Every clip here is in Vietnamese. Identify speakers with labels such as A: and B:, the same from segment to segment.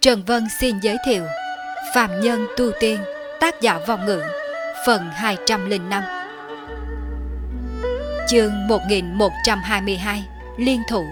A: Trần Vân xin giới thiệu Phạm Nhân Tu Tiên, tác giả vong ngữ, phần 205. Chương 1122, Liên thủ.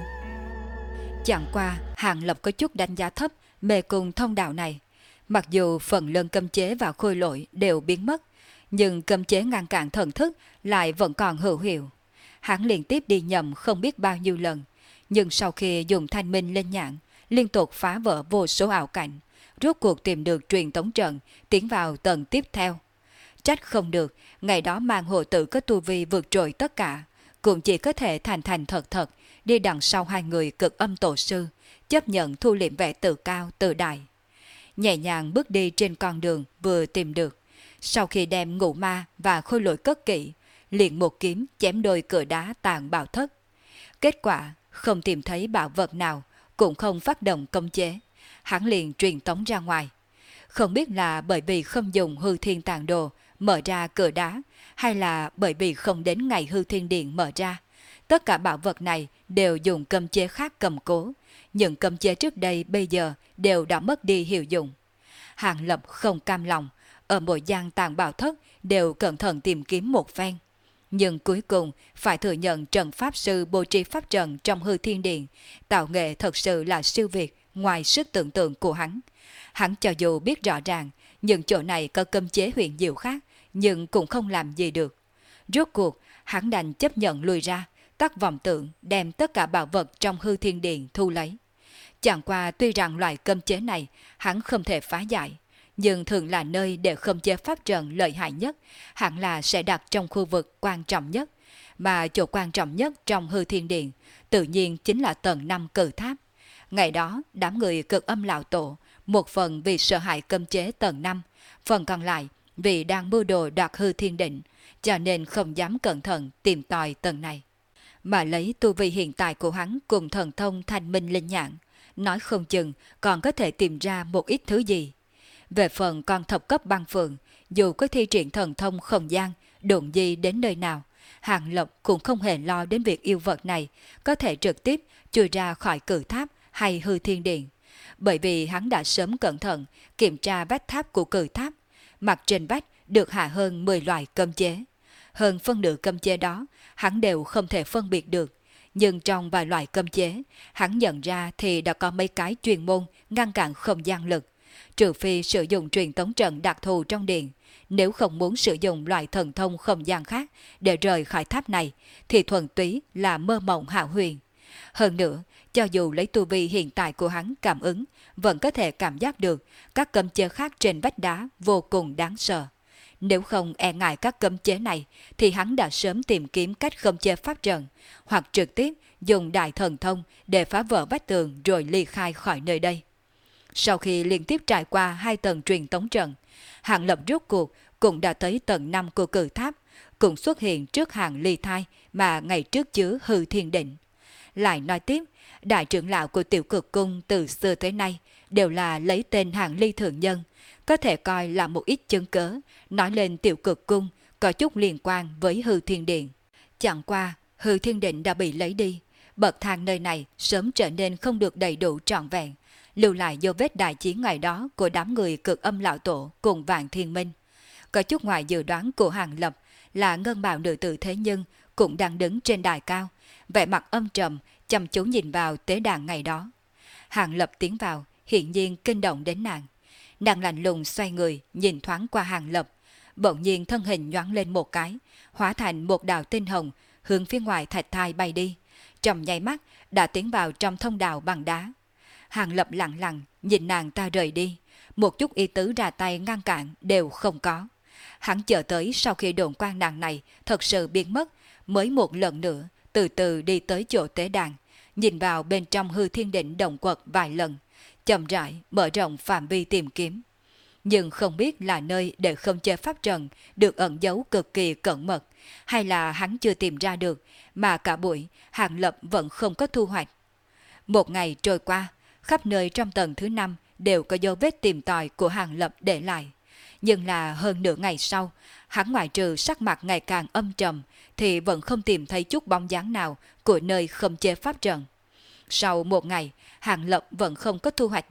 A: Chẳng qua Hàng Lập có chút đánh giá thấp mê cung thông đạo này. Mặc dù phần lớn cấm chế và khôi lỗi đều biến mất, nhưng cấm chế ngăn cản thần thức lại vẫn còn hữu hiệu. Hắn liên tiếp đi nhầm không biết bao nhiêu lần, nhưng sau khi dùng thanh minh lên nhãn, liên tục phá vỡ vô số ảo cảnh, rốt cuộc tìm được truyền tống trận, tiến vào tầng tiếp theo. Trách không được, ngày đó mang hộ tử có tu vi vượt trội tất cả, cũng chỉ có thể thành thành thật thật, đi đằng sau hai người cực âm tổ sư, chấp nhận thu liệm vẻ tự cao tự đại. Nhẹ nhàng bước đi trên con đường vừa tìm được, sau khi đem ngũ ma và khôi lỗi cất kỹ, liền một kiếm chém đôi cửa đá tàn bảo thất. Kết quả, không tìm thấy bảo vật nào, cũng không phát động công chế, hắn liền truyền tống ra ngoài. Không biết là bởi vì không dùng hư thiên tàng đồ mở ra cửa đá, hay là bởi vì không đến ngày hư thiên điện mở ra. Tất cả bảo vật này đều dùng cấm chế khác cầm cố, những cấm chế trước đây bây giờ đều đã mất đi hiệu dụng. Hàng Lập không cam lòng, ở mỗi gian tàng bảo thất đều cẩn thận tìm kiếm một phen. Nhưng cuối cùng phải thừa nhận trận pháp sư bố trí pháp trận trong hư thiên điện, tạo nghệ thật sự là siêu việt ngoài sức tưởng tượng của hắn. Hắn cho dù biết rõ ràng những chỗ này có cấm chế huyền diệu khác, nhưng cũng không làm gì được. Rốt cuộc, hắn đành chấp nhận lùi ra, tắt vọng tưởng đem tất cả bảo vật trong hư thiên điện thu lấy. Chẳng qua tuy rằng loại cấm chế này hắn không thể phá giải, nhưng thường là nơi để khống chế pháp trận lợi hại nhất, hẳn là sẽ đặt trong khu vực quan trọng nhất, mà chỗ quan trọng nhất trong hư thiên điện tự nhiên chính là tầng 5 cử tháp. Ngày đó, đám người cực âm lão tổ, một phần vì sợ hãi cấm chế tầng 5, phần còn lại vì đang mưu đồ đoạt hư thiên định, cho nên không dám cẩn thận tìm tòi tầng này. Mà lấy tu vi hiện tại của hắn cùng thần thông thanh minh linh nhãn, nói không chừng còn có thể tìm ra một ít thứ gì. Về phần con thập cấp băng phượng, dù có thi triển thần thông không gian, đụng gì đến nơi nào, Hàng Lập cũng không hề lo đến việc yêu vật này có thể trực tiếp chui ra khỏi cử tháp hay hư thiên điện. Bởi vì hắn đã sớm cẩn thận kiểm tra vách tháp của cử tháp, mặt trên vách được hạ hơn 10 loại cấm chế. Hơn phân nửa cấm chế đó, hắn đều không thể phân biệt được. Nhưng trong vài loại cấm chế, hắn nhận ra thì đã có mấy cái chuyên môn ngăn cản không gian lực. Trừ phi sử dụng truyền tống trận đặc thù trong điện, nếu không muốn sử dụng loại thần thông không gian khác để rời khỏi tháp này, thì thuần túy là mơ mộng hão huyền. Hơn nữa, cho dù lấy tu vi hiện tại của hắn cảm ứng, vẫn có thể cảm giác được các cấm chế khác trên vách đá vô cùng đáng sợ. Nếu không e ngại các cấm chế này, thì hắn đã sớm tìm kiếm cách khống chế pháp trận, hoặc trực tiếp dùng đại thần thông để phá vỡ vách tường rồi ly khai khỏi nơi đây. Sau khi liên tiếp trải qua 2 tầng truyền tống trận, Hàng Lập rốt cuộc cũng đã tới tầng 5 của cử tháp, cũng xuất hiện trước hàng ly thai mà ngày trước chứa hư thiên định. Lại nói tiếp, đại trưởng lão của tiểu cực cung từ xưa tới nay đều là lấy tên hàng ly thượng nhân, có thể coi là một ít chứng cớ, nói lên tiểu cực cung có chút liên quan với hư thiên điện. Chẳng qua, hư thiên định đã bị lấy đi, bậc thang nơi này sớm trở nên không được đầy đủ trọn vẹn, lưu lại dấu vết đại chiến ngày đó của đám người cực âm lão tổ cùng Vạn Thiên Minh. Có chút ngoài dự đoán của Hàng Lập là ngân bào nữ tử thế nhưng cũng đang đứng trên đài cao, vẻ mặt âm trầm, chăm chú nhìn vào tế đàn ngày đó. Hàng Lập tiến vào, hiển nhiên kinh động đến nàng. Nàng lạnh lùng xoay người, nhìn thoáng qua Hàng Lập, bỗng nhiên thân hình nhoáng lên một cái, hóa thành một đạo tinh hồng, hướng phía ngoài thạch thai bay đi. Trong nháy mắt đã tiến vào trong thông đạo bằng đá. Hàng Lập lặng lặng nhìn nàng ta rời đi, một chút ý tứ ra tay ngăn cản đều không có. Hắn chờ tới sau khi đồn quan nàng này thật sự biến mất, mới một lần nữa từ từ đi tới chỗ tế đàn, nhìn vào bên trong hư thiên định động quật vài lần, chậm rãi mở rộng phạm vi tìm kiếm. Nhưng không biết là nơi để không chế pháp trận được ẩn giấu cực kỳ cẩn mật, hay là hắn chưa tìm ra được, mà cả buổi Hàng Lập vẫn không có thu hoạch. Một ngày trôi qua, khắp nơi trong tầng thứ 5 đều có dấu vết tìm tòi của Hàng Lập để lại. Nhưng là hơn nửa ngày sau, hắn ngoại trừ sắc mặt ngày càng âm trầm, thì vẫn không tìm thấy chút bóng dáng nào của nơi không chế pháp trận. Sau một ngày, Hàng Lập vẫn không có thu hoạch gì,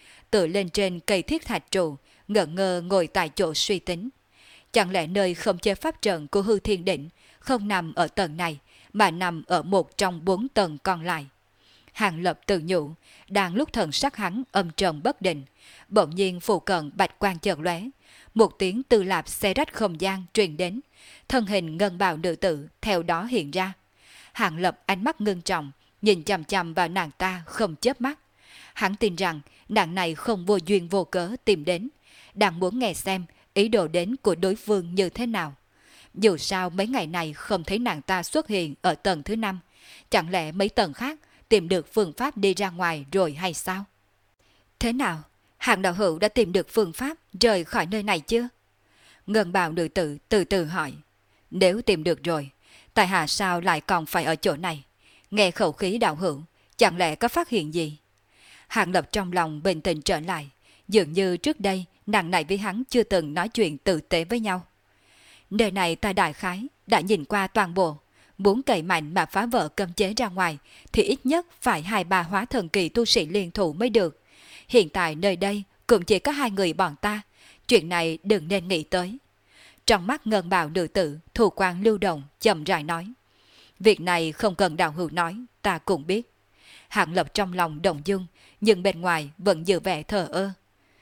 A: tựa lên trên cây thiết thạch trụ, ngẩn ngơ ngồi tại chỗ suy tính. Chẳng lẽ nơi không chế pháp trận của hư thiên đỉnh không nằm ở tầng này, mà nằm ở một trong 4 tầng còn lại? Hàng Lập tự nhủ, đang lúc thần sắc hắn âm trầm bất định, bỗng nhiên phụ cận bạch quang chợt lóe, một tiếng tư lạp xé rách không gian truyền đến, thân hình ngân bào nữ tử theo đó hiện ra. Hàng Lập ánh mắt ngưng trọng, nhìn chằm chằm vào nàng ta không chớp mắt. Hắn tin rằng nàng này không vô duyên vô cớ tìm đến, đang muốn nghe xem ý đồ đến của đối phương như thế nào. Dù sao mấy ngày này không thấy nàng ta xuất hiện ở tầng thứ 5, chẳng lẽ mấy tầng khác tìm được phương pháp đi ra ngoài rồi hay sao? Thế nào? Hàng đạo hữu đã tìm được phương pháp rời khỏi nơi này chưa? Ngân bào nữ tử từ từ hỏi. Nếu tìm được rồi, tại hạ sao lại còn phải ở chỗ này? Nghe khẩu khí đạo hữu, chẳng lẽ có phát hiện gì? Hàng Lập trong lòng bình tĩnh trở lại, dường như trước đây nàng này với hắn chưa từng nói chuyện tử tế với nhau. Nơi này ta đại khái đã nhìn qua toàn bộ, muốn cậy mạnh mà phá vỡ cấm chế ra ngoài thì ít nhất phải 2-3 hóa thần kỳ tu sĩ liên thủ mới được. Hiện tại nơi đây cũng chỉ có 2 người bọn ta, chuyện này đừng nên nghĩ tới. Trong mắt ngân bào nữ tử, thủ quang lưu động, chậm rãi nói. Việc này không cần đạo hữu nói, ta cũng biết. Hạng Lập trong lòng động dung, nhưng bên ngoài vẫn giữ vẻ thờ ơ.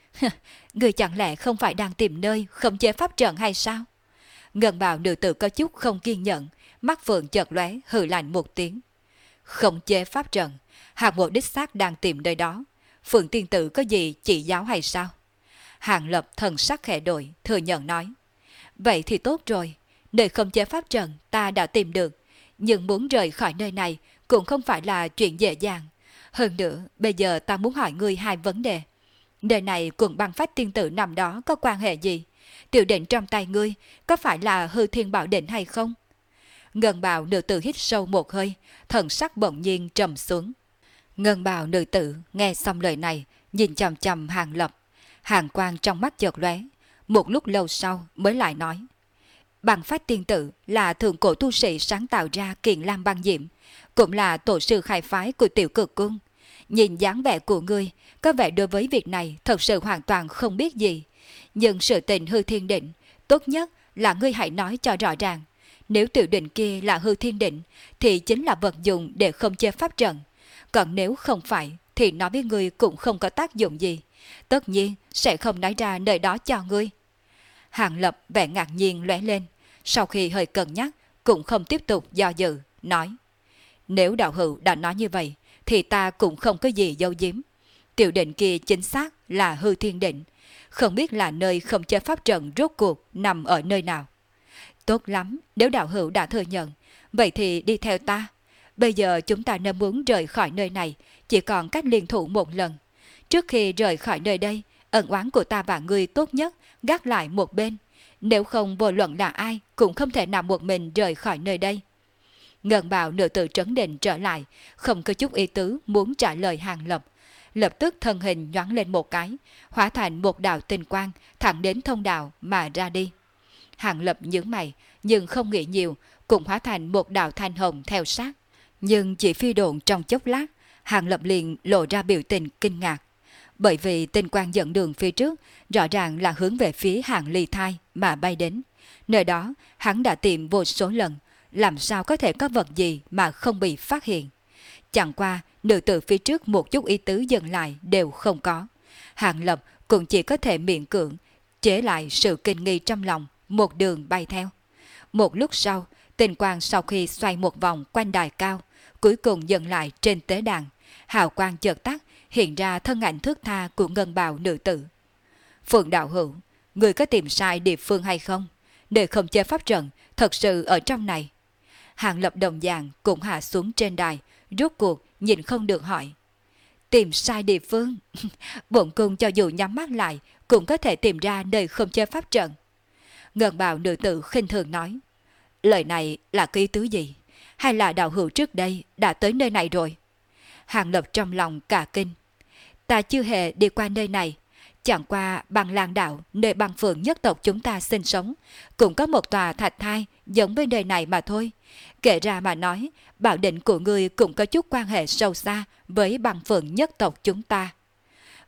A: Người chẳng lẽ không phải đang tìm nơi khống chế pháp trận hay sao? Ngân bào nữ tử có chút không kiên nhẫn, mắt phượng chợt lóe hừ lạnh một tiếng. Khống chế pháp trận, Hạng Mộ đích xác đang tìm nơi đó. Phượng tiên tử có gì chỉ giáo hay sao? Hạng Lập thần sắc khẽ đổi, thừa nhận nói. Vậy thì tốt rồi, nơi khống chế pháp trận ta đã tìm được, nhưng muốn rời khỏi nơi này cũng không phải là chuyện dễ dàng. Hơn nữa, bây giờ ta muốn hỏi ngươi 2 vấn đề. Nơi này cùng băng phách tiên tử nằm đó có quan hệ gì? Tiểu định trong tay ngươi có phải là hư thiên bảo định hay không? Ngân bào nữ tử hít sâu một hơi, thần sắc bỗng nhiên trầm xuống. Ngân bào nữ tử nghe xong lời này, nhìn chằm chằm Hàng Lập. Hàng quang trong mắt chợt lóe, một lúc lâu sau mới lại nói. Băng phách tiên tử là thượng cổ tu sĩ sáng tạo ra Kiện Lam băng diễm, cũng là tổ sư khai phái của Tiểu Cực Cung. Nhìn dáng vẻ của ngươi, có vẻ đối với việc này thật sự hoàn toàn không biết gì. Nhưng sự tình hư thiên định, tốt nhất là ngươi hãy nói cho rõ ràng. Nếu tiểu định kia là hư thiên định, thì chính là vật dụng để không chế pháp trận. Còn nếu không phải, thì nói với ngươi cũng không có tác dụng gì. Tất nhiên sẽ không nói ra nơi đó cho ngươi. Hàng Lập vẻ ngạc nhiên lóe lên, sau khi hơi cân nhắc, cũng không tiếp tục do dự, nói. Nếu đạo hữu đã nói như vậy, thì ta cũng không có gì giấu giếm. Tiểu định kia chính xác là hư thiên định, không biết là nơi không chế pháp trận rốt cuộc nằm ở nơi nào. Tốt lắm, nếu đạo hữu đã thừa nhận, vậy thì đi theo ta. Bây giờ chúng ta nên muốn rời khỏi nơi này, chỉ còn cách liên thủ một lần. Trước khi rời khỏi nơi đây, ân oán của ta và ngươi tốt nhất gác lại một bên. Nếu không vô luận là ai cũng không thể nào một mình rời khỏi nơi đây. Ngân bào nữ tử trấn định trở lại, không có chút ý tứ muốn trả lời Hàng Lập. Lập tức thân hình nhoáng lên một cái, hóa thành một đạo tinh quang thẳng đến thông đạo mà ra đi. Hàng Lập nhướng mày, nhưng không nghĩ nhiều, cũng hóa thành một đạo thanh hồng theo sát. Nhưng chỉ phi độn trong chốc lát, Hàng Lập liền lộ ra biểu tình kinh ngạc. Bởi vì tinh quang dẫn đường phía trước rõ ràng là hướng về phía Hàng Ly Thai mà bay đến. Nơi đó hắn đã tìm vô số lần, làm sao có thể có vật gì mà không bị phát hiện. Chẳng qua, nữ tử phía trước một chút ý tứ dừng lại đều không có. Hàng Lập cũng chỉ có thể miễn cưỡng chế lại sự kinh nghi trong lòng, một đường bay theo. Một lúc sau, tinh quang sau khi xoay một vòng quanh đài cao, cuối cùng dừng lại trên tế đàn. Hào quang chợt tắt, hiện ra thân ảnh thước tha của ngân bào nữ tử. Phượng đạo hữu, người có tìm sai địa phương hay không? Để không chế pháp trận, thật sự ở trong này. Hàng Lập đồng dạng cũng hạ xuống trên đài, rốt cuộc nhìn không được hỏi. Tìm sai địa phương? Bổn cung cho dù nhắm mắt lại cũng có thể tìm ra nơi không chế pháp trận. Ngân bào nữ tử khinh thường nói. Lời này là cái ý tứ gì? Hay là đạo hữu trước đây đã tới nơi này rồi? Hàng Lập trong lòng cả kinh. Ta chưa hề đi qua nơi này. Chẳng qua Băng Lang Đạo, nơi băng phượng nhất tộc chúng ta sinh sống, cũng có một tòa thạch thai giống với nơi này mà thôi. Kể ra mà nói, bảo định của ngươi cũng có chút quan hệ sâu xa với băng phượng nhất tộc chúng ta.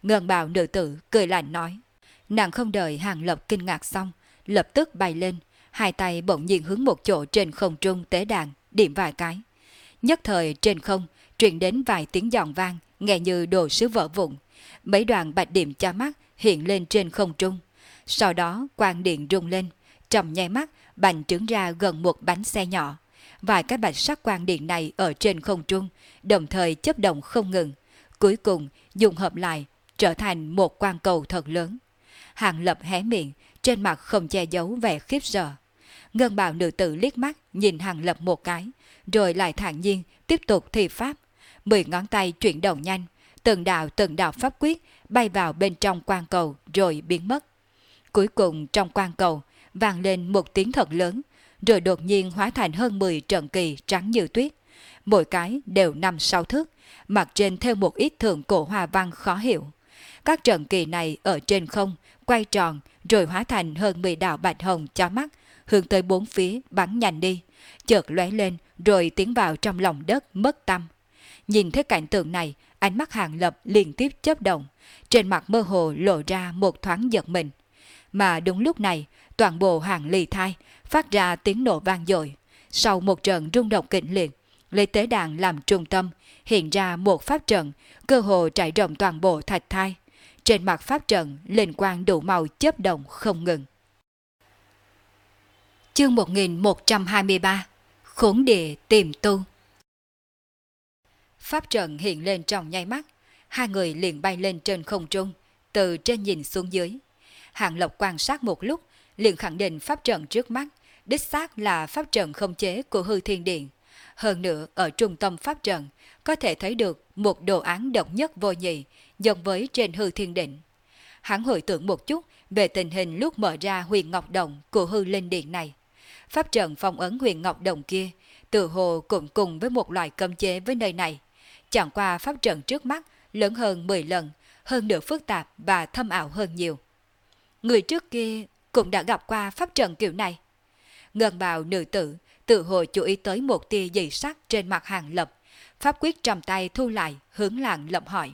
A: Ngân bào nữ tử cười lạnh nói. Nàng không đợi Hàng Lập kinh ngạc xong, lập tức bay lên, hai tay bỗng nhiên hướng một chỗ trên không trung tế đàn, điểm vài cái. Nhất thời trên không, truyền đến vài tiếng giòn vang, nghe như đồ sứ vỡ vụn. Mấy đoàn bạch điểm cha mắt hiện lên trên không trung. Sau đó quang điện rung lên, trong nháy mắt bành trướng ra gần một bánh xe nhỏ. Vài cái bạch sắc quang điện này ở trên không trung, đồng thời chớp động không ngừng. Cuối cùng dùng hợp lại, trở thành một quang cầu thật lớn. Hàng Lập hé miệng, trên mặt không che giấu vẻ khiếp sợ. Ngân bào nữ tử liếc mắt nhìn Hàng Lập một cái, rồi lại thản nhiên tiếp tục thi pháp. 10 ngón tay chuyển động nhanh, từng đạo pháp quyết bay vào bên trong quang cầu rồi biến mất. Cuối cùng trong quang cầu vang lên một tiếng thật lớn, rồi đột nhiên hóa thành hơn 10 trận kỳ trắng như tuyết. Mỗi cái đều 5-6 thước, mặt trên theo một ít thượng cổ hoa văn khó hiểu. Các trận kỳ này ở trên không, quay tròn rồi hóa thành hơn 10 đạo bạch hồng chói mắt, hướng tới bốn phía bắn nhanh đi, chợt lóe lên rồi tiến vào trong lòng đất mất tăm. Nhìn thấy cảnh tượng này, ánh mắt Hàng Lập liên tiếp chớp động, trên mặt mơ hồ lộ ra một thoáng giật mình. Mà đúng lúc này, toàn bộ Hàng Ly Thai phát ra tiếng nổ vang dội. Sau một trận rung động kịch liệt, lấy tế đàn làm trung tâm, hiện ra một pháp trận, cơ hồ trải rộng toàn bộ thạch thai. Trên mặt pháp trận, linh quang đủ màu chớp động không ngừng. Chương 1123 Khốn địa tìm tu. Pháp trận hiện lên trong nháy mắt, hai người liền bay lên trên không trung, từ trên nhìn xuống dưới. Hàng Lập quan sát một lúc, liền khẳng định pháp trận trước mắt, đích xác là pháp trận không chế của Hư Thiên Điện. Hơn nữa, ở trung tâm pháp trận, có thể thấy được một đồ án độc nhất vô nhị, giống với trên Hư Thiên Điện. Hắn hồi tưởng một chút về tình hình lúc mở ra Huyền Ngọc Động của Hư Linh Điện này. Pháp trận phong ấn Huyền Ngọc Động kia, tự hồ cũng cùng với một loại cấm chế với nơi này. Chẳng qua pháp trận trước mắt lớn hơn 10 lần, hơn nữa phức tạp và thâm ảo hơn nhiều. Người trước kia cũng đã gặp qua pháp trận kiểu này. Ngân bào nữ tử tự hồ chú ý tới một tia dị sắc trên mặt Hàng Lập, pháp quyết trong tay thu lại, hướng Hàng Lập hỏi.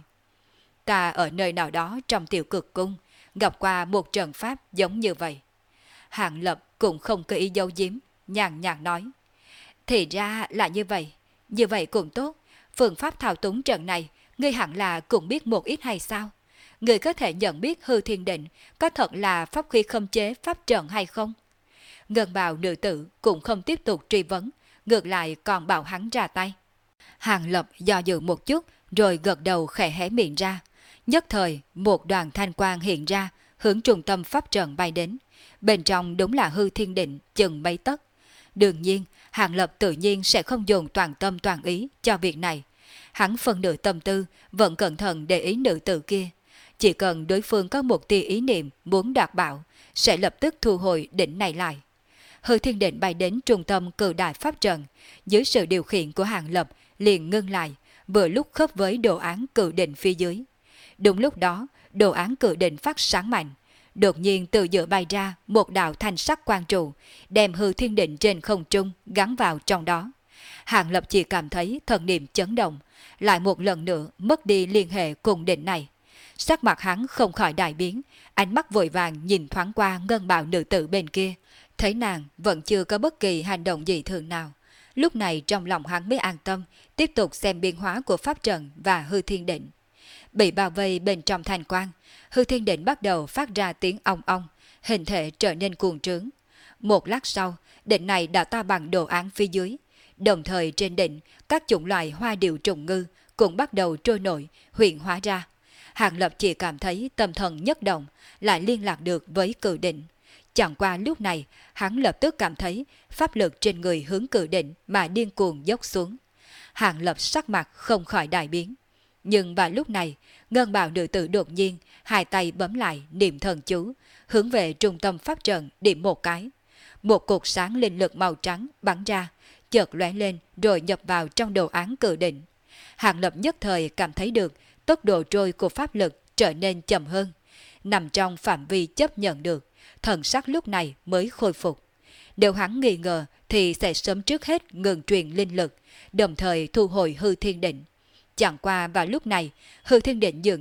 A: Ta ở nơi nào đó trong Tiểu Cực Cung gặp qua một trận pháp giống như vậy. Hàng Lập cũng không có ý giấu giếm, nhàn nhạt nói. Thì ra là như vậy cũng tốt. Phương pháp thao túng trận này, ngươi hẳn là cũng biết một ít hay sao? Ngươi có thể nhận biết Hư Thiên Định có thật là pháp khí khống chế pháp trận hay không? Ngân bào nữ tử cũng không tiếp tục truy vấn, ngược lại còn bảo hắn ra tay. Hàng Lập do dự một chút, rồi gật đầu khẽ hé miệng ra. Nhất thời, một đoàn thanh quang hiện ra, hướng trung tâm pháp trận bay đến. Bên trong đúng là Hư Thiên Định chừng mấy tấc. Đương nhiên, Hàng Lập tự nhiên sẽ không dùng toàn tâm toàn ý cho việc này. Hắn phân nửa tâm tư, vẫn cẩn thận để ý nữ tử kia. Chỉ cần đối phương có một tia ý niệm muốn đoạt bảo, sẽ lập tức thu hồi đỉnh này lại. Hư Thiên Định bay đến trung tâm cử đại pháp trận, dưới sự điều khiển của Hàng Lập liền ngưng lại, vừa lúc khớp với đồ án cử định phía dưới. Đúng lúc đó, đồ án cử định phát sáng mạnh. Đột nhiên từ giữa bay ra một đạo thanh sắc quang trụ, đem Hư Thiên Định trên không trung gắn vào trong đó. Hàng Lập chỉ cảm thấy thần niệm chấn động, lại một lần nữa mất đi liên hệ cùng định này. Sắc mặt hắn không khỏi đại biến, ánh mắt vội vàng nhìn thoáng qua ngân bào nữ tử bên kia, thấy nàng vẫn chưa có bất kỳ hành động gì thường nào. Lúc này trong lòng hắn mới an tâm, tiếp tục xem biến hóa của pháp trận và Hư Thiên Định. Bị bao vây bên trong thanh quang, Hư Thiên Định bắt đầu phát ra tiếng ong ong, hình thể trở nên cuồng trướng. Một lát sau, định này đã to bằng đồ án phía dưới. Đồng thời trên định, các chủng loại hoa điệu trùng ngư cũng bắt đầu trôi nổi, hiện hóa ra. Hàng Lập chỉ cảm thấy tâm thần nhất động, lại liên lạc được với cử định. Chẳng qua lúc này, hắn lập tức cảm thấy pháp lực trên người hướng cử định mà điên cuồng dốc xuống. Hàng Lập sắc mặt không khỏi đại biến. Nhưng vào lúc này, ngân bào nữ tử đột nhiên, hai tay bấm lại niệm thần chú, hướng về trung tâm pháp trận điểm một cái. Một cột sáng linh lực màu trắng bắn ra, chợt lóe lên rồi nhập vào trong đồ án cử định. Hàng Lập nhất thời cảm thấy được tốc độ trôi của pháp lực trở nên chậm hơn, nằm trong phạm vi chấp nhận được, thần sắc lúc này mới khôi phục. Nếu hắn nghi ngờ thì sẽ sớm trước hết ngừng truyền linh lực, đồng thời thu hồi Hư Thiên Định. Chẳng qua vào lúc này, Hư Thiên Định dường như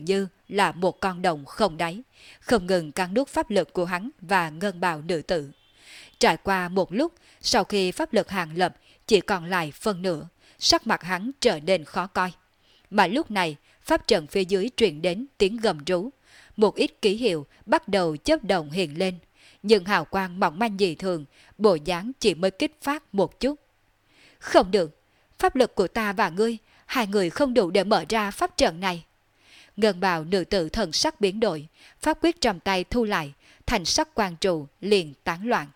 A: là một con đồng không đáy, không ngừng cắn nuốt pháp lực của hắn và ngân bào nữ tử. Trải qua một lúc, sau khi pháp lực Hàng Lập chỉ còn lại phân nửa, sắc mặt hắn trở nên khó coi. Mà lúc này, pháp trận phía dưới truyền đến tiếng gầm rú. Một ít ký hiệu bắt đầu chớp động hiện lên, nhưng hào quang mỏng manh dị thường, bộ dáng chỉ mới kích phát một chút. Không được, pháp lực của ta và ngươi, hai người không đủ để mở ra pháp trận này. Ngân bào nữ tử thần sắc biến đổi, pháp quyết trong tay thu lại, thành sắc quang trụ liền tán loạn.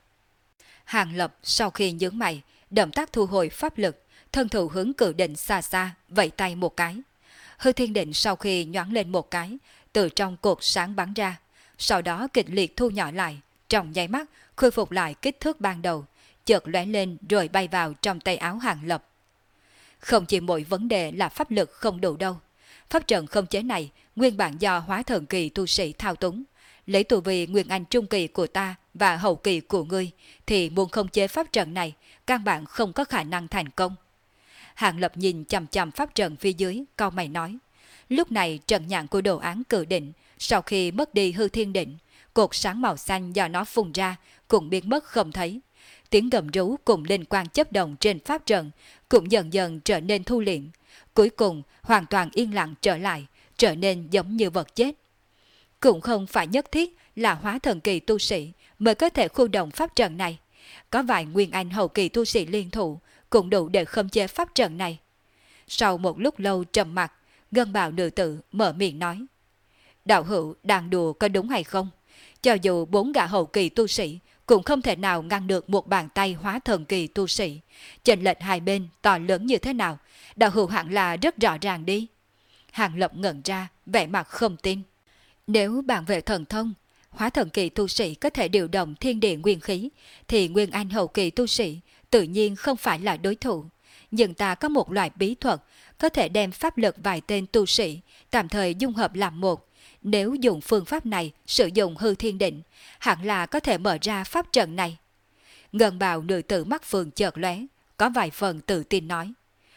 A: Hàng Lập sau khi nhướng mày, động tác thu hồi pháp lực, thân thủ hướng cự định xa xa, vẫy tay một cái. Hư thiên định sau khi nhoáng lên một cái, từ trong cột sáng bắn ra, sau đó kịch liệt thu nhỏ lại, trong nháy mắt khôi phục lại kích thước ban đầu, chợt lóe lên rồi bay vào trong tay áo Hàng Lập. Không chỉ mỗi vấn đề là pháp lực không đủ đâu. Pháp trận không chế này nguyên bản do hóa thần kỳ tu sĩ thao túng. Lấy tu vi nguyên anh trung kỳ của ta và hậu kỳ của ngươi thì muốn không chế pháp trận này căn bản không có khả năng thành công. Hàng Lập nhìn chằm chằm pháp trận phía dưới, cau mày nói. Lúc này trận nhãn của đồ án cự định sau khi mất đi hư thiên định, cột sáng màu xanh do nó phun ra cũng biến mất không thấy. Tiếng gầm rú cùng linh quang chấp động trên pháp trận cũng dần dần trở nên thu liễm, cuối cùng hoàn toàn yên lặng trở lại, trở nên giống như vật chết. Cũng không phải nhất thiết là hóa thần kỳ tu sĩ mới có thể khu động pháp trận này, có vài nguyên anh hậu kỳ tu sĩ liên thủ cũng đủ để khống chế pháp trận này. Sau một lúc lâu trầm mặc, ngân bào nữ tử mở miệng nói. Đạo hữu đang đùa có đúng hay không? Cho dù 4 gã hậu kỳ tu sĩ cũng không thể nào ngăn được một bàn tay hóa thần kỳ tu sĩ. Chênh lệch hai bên to lớn như thế nào, đạo hữu hẳn là rất rõ ràng đi. Hàng Lập ngẩn ra, vẻ mặt không tin. Nếu bàn về thần thông, hóa thần kỳ tu sĩ có thể điều động thiên địa nguyên khí, thì nguyên anh hậu kỳ tu sĩ tự nhiên không phải là đối thủ. Nhưng ta có một loại bí thuật, có thể đem pháp lực vài tên tu sĩ tạm thời dung hợp làm một. Nếu dùng phương pháp này sử dụng hư thiên định, hẳn là có thể mở ra pháp trận này. Ngân bào nữ tử mắt phượng chợt lóe, có vài phần tự tin nói.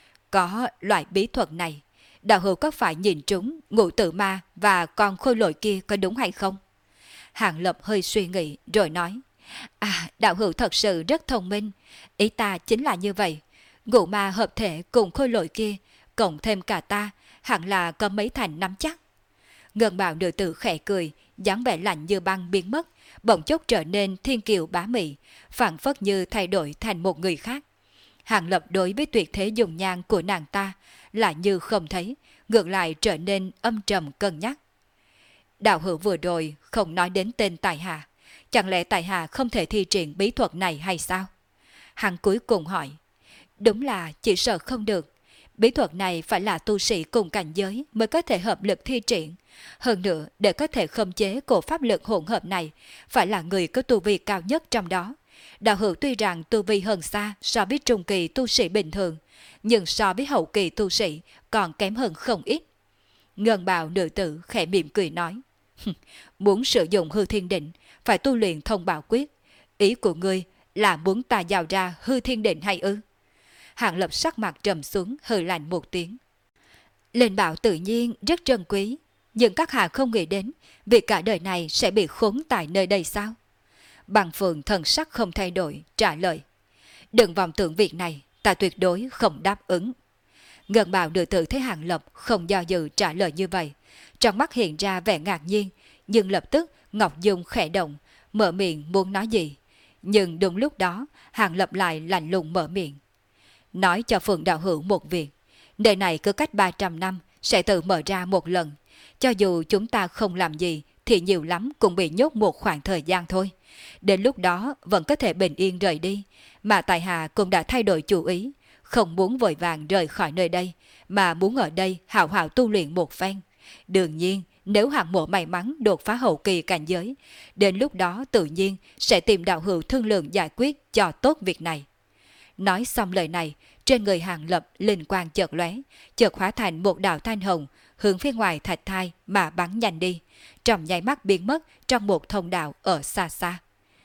A: Có loại bí thuật này, đạo hữu có phải nhìn trúng ngũ tử ma và con khôi lỗi kia có đúng hay không? Hàng Lập hơi suy nghĩ rồi nói. Đạo hữu thật sự rất thông minh, ý ta chính là như vậy. Ngũ ma hợp thể cùng khôi lỗi kia, cộng thêm cả ta, hẳn là có mấy thành nắm chắc. Ngân bào nữ tử khẽ cười, dáng vẻ lạnh như băng biến mất, bỗng chốc trở nên thiên kiều bá mị, phảng phất như thay đổi thành một người khác. Hàng Lập đối với tuyệt thế dùng nhan của nàng ta là như không thấy, ngược lại trở nên âm trầm cân nhắc. Đạo hữu vừa rồi không nói đến tên tài hạ, chẳng lẽ tài hạ không thể thi triển bí thuật này hay sao? Hắn cuối cùng hỏi. Đúng là chỉ sợ không được. Bí thuật này phải là tu sĩ cùng cảnh giới mới có thể hợp lực thi triển. Hơn nữa, để có thể khống chế cổ pháp lực hỗn hợp này, phải là người có tu vi cao nhất trong đó. Đạo hữu tuy rằng tu vi hơn xa so với trung kỳ tu sĩ bình thường, nhưng so với hậu kỳ tu sĩ còn kém hơn không ít. Ngân bào nữ tử khẽ mỉm cười nói. Muốn sử dụng hư thiên định, phải tu luyện thông bảo quyết. Ý của ngươi là muốn ta giao ra hư thiên định hay ư? Hàng Lập sắc mặt trầm xuống, hơi lạnh một tiếng. Linh bảo tự nhiên rất trân quý, nhưng các hạ không nghĩ đến việc cả đời này sẽ bị khốn tại nơi đây sao? Bằng Phượng thần sắc không thay đổi, trả lời. Đừng vọng tưởng việc này, ta tuyệt đối không đáp ứng. Ngân bào nữ tử thấy Hàng Lập không do dự trả lời như vậy, trong mắt hiện ra vẻ ngạc nhiên, nhưng lập tức Ngọc Dung khẽ động, mở miệng muốn nói gì. Nhưng đúng lúc đó, Hàng Lập lại lạnh lùng mở miệng. Nói cho Phượng đạo hữu một việc, nơi này cứ cách 300 năm sẽ tự mở ra một lần. Cho dù chúng ta không làm gì thì nhiều lắm cũng bị nhốt một khoảng thời gian thôi. Đến lúc đó vẫn có thể bình yên rời đi. Mà tại hạ cũng đã thay đổi chủ ý, không muốn vội vàng rời khỏi nơi đây, mà muốn ở đây hào hào tu luyện một phen. Đương nhiên, nếu hạng mộ may mắn đột phá hậu kỳ cảnh giới, đến lúc đó tự nhiên sẽ tìm đạo hữu thương lượng giải quyết cho tốt việc này. Nói xong lời này, trên người Hàng Lập linh quang chợt lóe, chợt hóa thành một đạo thanh hồng, hướng phía ngoài thạch thai mà bắn nhanh đi, trong nháy mắt biến mất trong một thông đạo ở xa xa.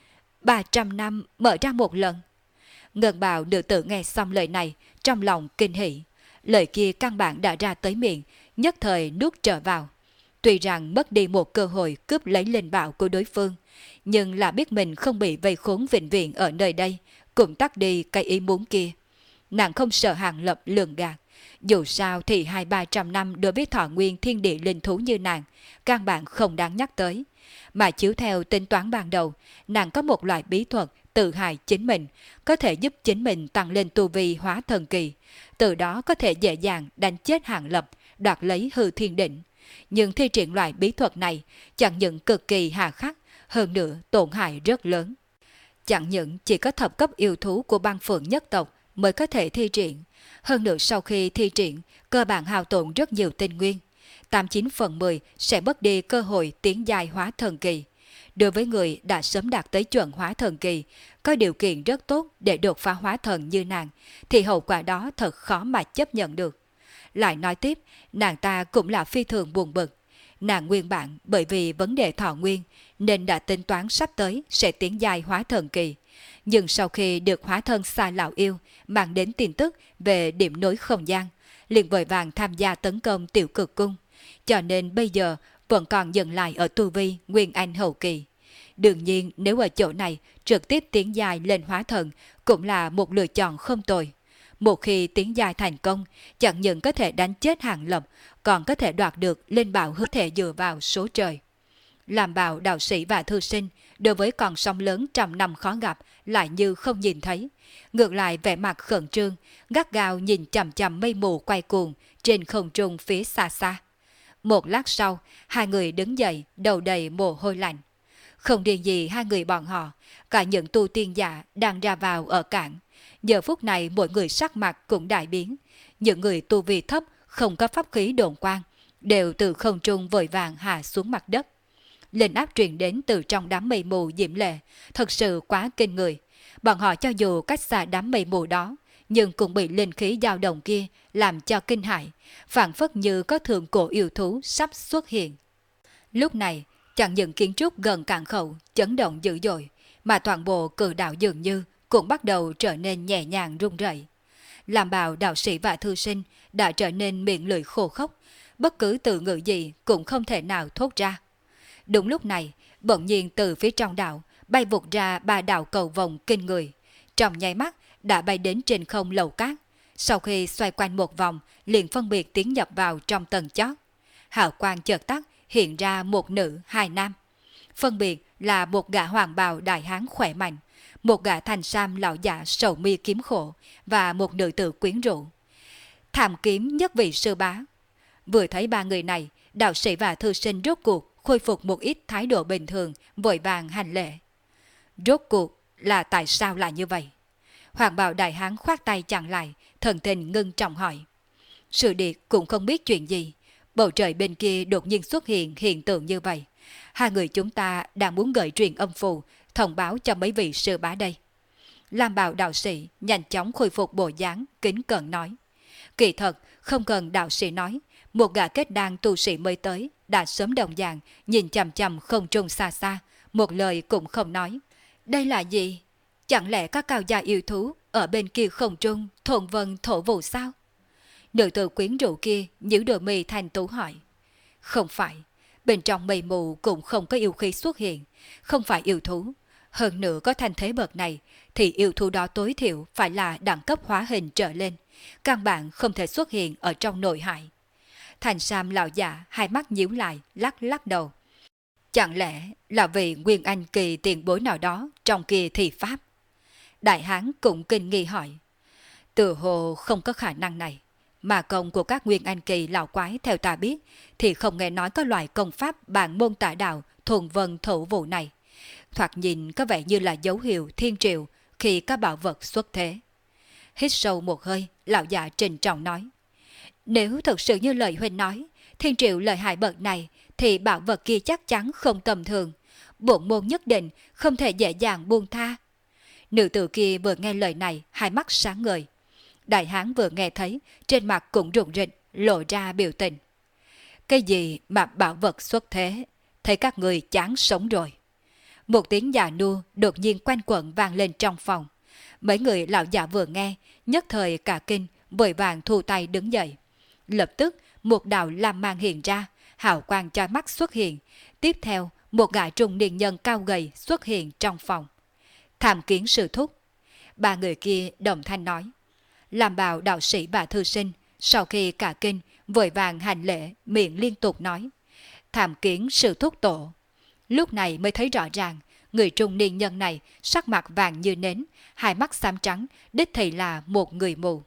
A: 300 năm mở ra một lần. Ngân bào nữ tử nghe xong lời này, trong lòng kinh hỉ. Lời kia căn bản đã ra tới miệng, nhất thời nuốt trở vào. Tuy rằng mất đi một cơ hội cướp lấy linh bảo của đối phương, nhưng là biết mình không bị vây khốn vĩnh viễn ở nơi đây, cũng tắt đi cái ý muốn kia. Nàng không sợ Hàng Lập lường gạt. Dù sao thì 200-300 năm đối với thọ nguyên thiên địa linh thú như nàng, căn bản không đáng nhắc tới. Mà chiếu theo tính toán ban đầu, nàng có một loại bí thuật tự hại chính mình, có thể giúp chính mình tăng lên tu vi hóa thần kỳ. Từ đó có thể dễ dàng đánh chết Hàng Lập, đoạt lấy hư thiên định. Nhưng thi triển loại bí thuật này chẳng những cực kỳ hà khắc, hơn nữa tổn hại rất lớn. Chẳng những chỉ có thập cấp yêu thú của băng phượng nhất tộc mới có thể thi triển, hơn nữa sau khi thi triển, cơ bản hao tổn rất nhiều tinh nguyên. 89/10 sẽ mất đi cơ hội tiến giai hóa thần kỳ. Đối với người đã sớm đạt tới chuẩn hóa thần kỳ, có điều kiện rất tốt để đột phá hóa thần như nàng, thì hậu quả đó thật khó mà chấp nhận được. Lại nói tiếp, nàng ta cũng là phi thường buồn bực. Nàng nguyên bản bởi vì vấn đề thọ nguyên nên đã tính toán sắp tới sẽ tiến giai hóa thần kỳ. Nhưng sau khi được hóa thân xa lão yêu mang đến tin tức về điểm nối không gian, liền vội vàng tham gia tấn công tiểu cực cung. Cho nên bây giờ vẫn còn dừng lại ở tu vi nguyên anh hậu kỳ. Đương nhiên nếu ở chỗ này trực tiếp tiến giai lên hóa thần cũng là một lựa chọn không tồi. Một khi tiến giai thành công, chẳng những có thể đánh chết Hàng Lập, còn có thể đoạt được linh bảo hứa thể dựa vào số trời. Làm bảo đạo sĩ và thư sinh, đối với con sóng lớn trăm năm khó gặp, lại như không nhìn thấy. Ngược lại vẻ mặt khẩn trương, gắt gao nhìn chằm chằm mây mù quay cuồng trên không trung phía xa xa. Một lát sau, hai người đứng dậy, đầu đầy mồ hôi lạnh. Không riêng gì hai người bọn họ, cả những tu tiên giả đang ra vào ở cảng. Giờ phút này mỗi người sắc mặt cũng đại biến. Những người tu vi thấp, không có pháp khí độn quang, đều từ không trung vội vàng hạ xuống mặt đất. Linh áp truyền đến từ trong đám mây mù diễm lệ, thật sự quá kinh người. Bọn họ cho dù cách xa đám mây mù đó, nhưng cũng bị linh khí dao động kia làm cho kinh hãi, phảng phất như có thượng cổ yêu thú sắp xuất hiện. Lúc này, chẳng những kiến trúc gần cạn khẩu chấn động dữ dội, mà toàn bộ cử đạo dường như cũng bắt đầu trở nên nhẹ nhàng rung rẩy. Làm bào đạo sĩ và thư sinh đã trở nên miệng lưỡi khô khốc, bất cứ từ ngữ gì cũng không thể nào thốt ra. Đúng lúc này, bỗng nhiên từ phía trong đạo bay vụt ra 3 đạo cầu vồng kinh người, trong nháy mắt đã bay đến trên không lầu cát. Sau khi xoay quanh một vòng, liền phân biệt tiến nhập vào trong tầng chót. Hào quang chợt tắt, hiện ra một nữ, hai nam. Phân biệt là một gã hoàng bào đại hán khỏe mạnh, một gã thành sam lão giả sầu mi kiếm khổ và một nữ tử quyến rũ. Thảm kiếm nhất vị sư bá. Vừa thấy ba người này, đạo sĩ và thư sinh rốt cuộc khôi phục một ít thái độ bình thường, vội vàng hành lễ. Rốt cuộc là tại sao lại như vậy? Hoàng bào đại hán khoát tay chặn lại, thần tình ngưng trọng hỏi. Sự điệt cũng không biết chuyện gì, bầu trời bên kia đột nhiên xuất hiện hiện tượng như vậy. Hai người chúng ta đang muốn gửi truyền âm phù, thông báo cho mấy vị sư bá đây. Lam bào đạo sĩ nhanh chóng khôi phục bộ dáng, kính cẩn nói. Kỳ thật, không cần đạo sĩ nói, một gã kết đan tu sĩ mới tới, đã sớm đồng dạng, nhìn chằm chằm không trung xa xa, một lời cũng không nói. Đây là gì? Chẳng lẽ các cao gia yêu thú ở bên kia không trung thôn vân thổ vụ sao? Nữ tử quyến rũ kia nhíu đôi mi thanh tú hỏi. Không phải, bên trong mây mù cũng không có yêu khí xuất hiện, không phải yêu thú. Hơn nữa có thành thế bậc này, thì yêu thú đó tối thiểu phải là đẳng cấp hóa hình trở lên, căn bản không thể xuất hiện ở trong nội hải. Thành Sam lão giả hai mắt nhíu lại, lắc lắc đầu. Chẳng lẽ là vì nguyên anh kỳ tiền bối nào đó trong kia thì pháp? Đại hán cũng kinh nghi hỏi. Từ hồ không có khả năng này. Mà công của các nguyên anh kỳ lão quái theo ta biết thì không nghe nói có loại công pháp bản môn tả đạo thuần vân thủ vụ này. Thoạt nhìn có vẻ như là dấu hiệu thiên triệu khi các bảo vật xuất thế. Hít sâu một hơi, lão già trình trọng nói. Nếu thực sự như lời huynh nói, thiên triệu lợi hại bậc này, thì bảo vật kia chắc chắn không tầm thường. Bổn môn nhất định không thể dễ dàng buông tha. Nữ tử kia vừa nghe lời này, hai mắt sáng ngời. Đại hán vừa nghe thấy, trên mặt cũng rụng rịch, lộ ra biểu tình. Cái gì mà bảo vật xuất thế, thấy các người chán sống rồi. Một tiếng già nua đột nhiên quanh quẩn vang lên trong phòng. Mấy người lão già vừa nghe, nhất thời cả kinh, vội vàng thu tay đứng dậy. Lập tức, một đạo lam mang hiện ra, hào quang chói mắt xuất hiện. Tiếp theo, một gã trung niên nhân cao gầy xuất hiện trong phòng. Tham kiến sư thúc. Ba người kia đồng thanh nói. Làm bào đạo sĩ và thư sinh, sau khi cả kinh, vội vàng hành lễ, miệng liên tục nói. Tham kiến sư thúc tổ. Lúc này mới thấy rõ ràng, người trung niên nhân này sắc mặt vàng như nến, hai mắt xám trắng, đích thị là một người mù.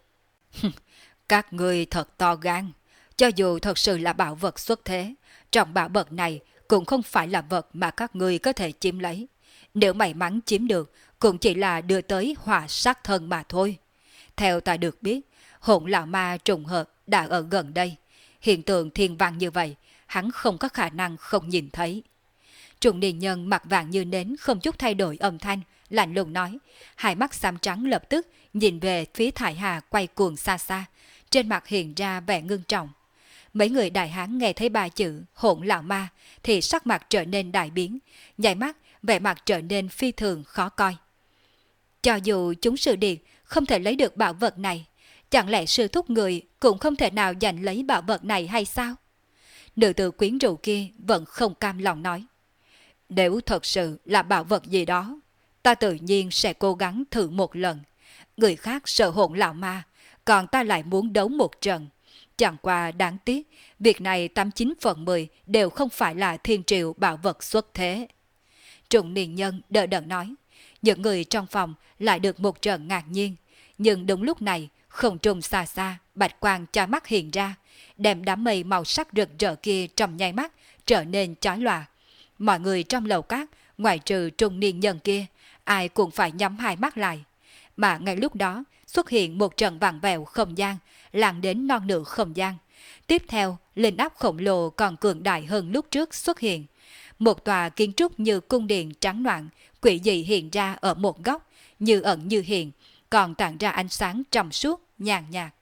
A: Các ngươi thật to gan, cho dù thật sự là bảo vật xuất thế, trong bảo vật này cũng không phải là vật mà các ngươi có thể chiếm lấy. Nếu may mắn chiếm được, cũng chỉ là đưa tới họa sát thân mà thôi. Theo ta được biết, hỗn lão ma trùng hợp đã ở gần đây. Hiện tượng thiên văn như vậy, hắn không có khả năng không nhìn thấy. Trung niên nhân mặt vàng như nến không chút thay đổi âm thanh, lạnh lùng nói, hai mắt xám trắng lập tức nhìn về phía Thải Hà quay cuồng xa xa, trên mặt hiện ra vẻ ngưng trọng. Mấy người đại hán nghe thấy ba chữ hỗn lão ma thì sắc mặt trở nên đại biến, nháy mắt vẻ mặt trở nên phi thường khó coi. Cho dù chúng sư điệt không thể lấy được bảo vật này, chẳng lẽ sư thúc người cũng không thể nào giành lấy bảo vật này hay sao? Nữ tử quyến rũ kia vẫn không cam lòng nói. Nếu thật sự là bảo vật gì đó, ta tự nhiên sẽ cố gắng thử một lần. Người khác sợ hỗn lão ma, còn ta lại muốn đấu một trận. Chẳng qua đáng tiếc, việc này 89/10 đều không phải là thiên triệu bảo vật xuất thế. Trung niên nhân đỡ đẫn nói. Những người trong phòng lại được một trận ngạc nhiên. Nhưng đúng lúc này, không trung xa xa, bạch quang chói mắt hiện ra, đem đám mây màu sắc rực rỡ kia trong nháy mắt trở nên chói lòa. Mọi người trong lầu cát, ngoại trừ trung niên nhân kia, ai cũng phải nhắm hai mắt lại. Mà ngay lúc đó, xuất hiện một trận vặn vẹo không gian, lan đến non nửa không gian. Tiếp theo, linh áp khổng lồ còn cường đại hơn lúc trước xuất hiện. Một tòa kiến trúc như cung điện trắng noãn, quỷ dị hiện ra ở một góc, như ẩn như hiện, còn tản ra ánh sáng trong suốt, nhàn nhạt.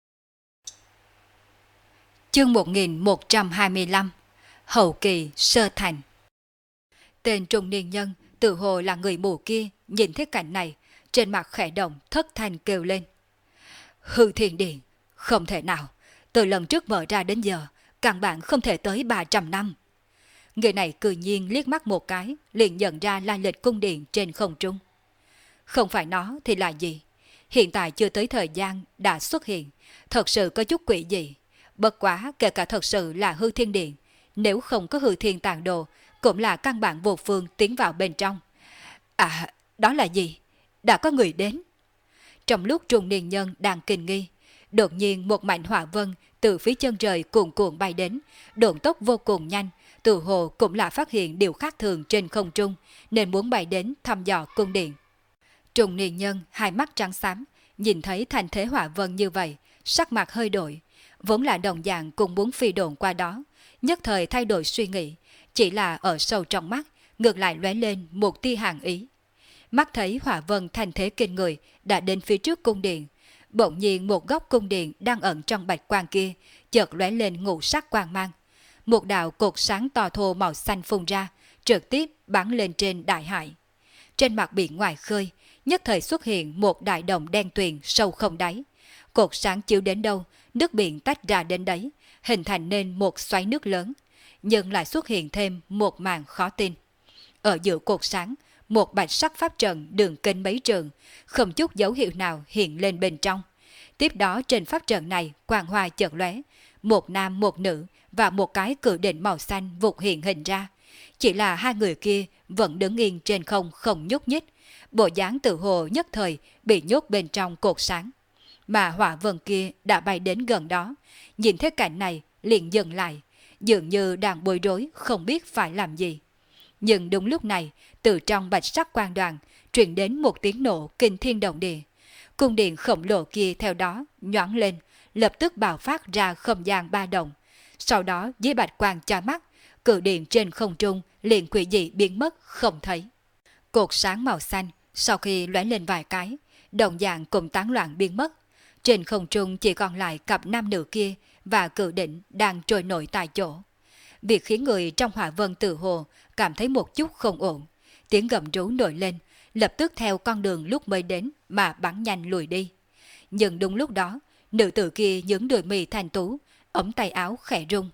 A: Chương 1125 Hậu kỳ sơ thành. Tên trung niên nhân, tự hồ là người mù kia, nhìn thấy cảnh này, trên mặt khẽ động thất thanh kêu lên. Hư Thiên Điện, không thể nào, từ lần trước mở ra đến giờ, căn bản không thể tới 300 năm. Người này cư nhiên liếc mắt một cái, liền nhận ra lai lịch cung điện trên không trung. Không phải nó thì là gì? Hiện tại chưa tới thời gian đã xuất hiện, thật sự có chút quỷ dị. Bất quá kể cả thật sự là Hư Thiên Điện, nếu không có Hư Thiên Tàng Đồ, cũng là căn bản vô phương tiến vào bên trong. À, đó là gì? Đã có người đến. Trong lúc trung niên nhân đang kinh nghi, đột nhiên một mảnh hỏa vân từ phía chân trời cuồn cuộn bay đến, độn tốc vô cùng nhanh, tự hồ cũng là phát hiện điều khác thường trên không trung, nên muốn bay đến thăm dò cung điện. Trung niên nhân hai mắt trắng xám, nhìn thấy thành thế hỏa vân như vậy, sắc mặt hơi đổi, vốn là đồng dạng cùng muốn phi độn qua đó, nhất thời thay đổi suy nghĩ, chỉ là ở sâu trong mắt, ngược lại lóe lên một tia hàn ý. Mắt thấy hỏa vân thành thế kinh người đã đến phía trước cung điện, bỗng nhiên một góc cung điện đang ẩn trong bạch quang kia, chợt lóe lên ngũ sắc quang mang. Một đạo cột sáng to thô màu xanh phun ra, trực tiếp bắn lên trên đại hải. Trên mặt biển ngoài khơi, nhất thời xuất hiện một đại đồng đen tuyền sâu không đáy. Cột sáng chiếu đến đâu, nước biển tách ra đến đấy, hình thành nên một xoáy nước lớn. Nhưng lại xuất hiện thêm một màn khó tin. Ở giữa cột sáng, một bạch sắc pháp trận đường kính mấy trường, không chút dấu hiệu nào hiện lên bên trong. Tiếp đó trên pháp trận này quang hoa chợt lóe, một nam một nữ và một cái cự đỉnh màu xanh vụt hiện hình ra. Chỉ là hai người kia vẫn đứng yên trên không nhúc nhích, bộ dáng tự hồ nhất thời bị nhốt bên trong cột sáng. Mà hỏa vân kia đã bay đến gần đó, nhìn thấy cảnh này liền dừng lại, dường như đang bối rối không biết phải làm gì. Nhưng đúng lúc này, từ trong bạch sắc quang đoàn truyền đến một tiếng nổ kinh thiên động địa. Cung điện khổng lồ kia theo đó nhoáng lên, lập tức bạo phát ra không gian ba động. Sau đó dưới bạch quang chói mắt, cự điện trên không trung liền quỷ dị biến mất không thấy. Cột sáng màu xanh sau khi lóe lên vài cái, đồng dạng cùng tán loạn biến mất. Trên không trung chỉ còn lại cặp nam nữ kia và cự đỉnh đang trôi nổi tại chỗ. Việc khiến người trong hỏa vân tự hồ cảm thấy một chút không ổn. Tiếng gầm rú nổi lên, lập tức theo con đường lúc mới đến mà bắn nhanh lùi đi. Nhưng đúng lúc đó, nữ tử kia nhướng đôi mì thanh tú, ống tay áo khẽ rung.